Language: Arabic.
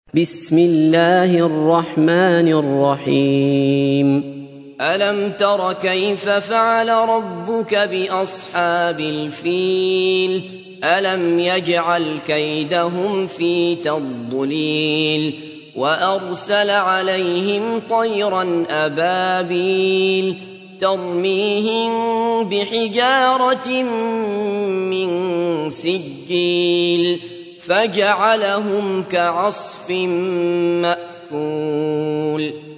بسم الله الرحمن الرحيم ألم تر كيف فعل ربك بأصحاب الفيل ألم يجعل كيدهم في تضليل وأرسل عليهم طيرا أبابيل ترميهم بحجارة من سجيل فجعلهم كعصف مأكول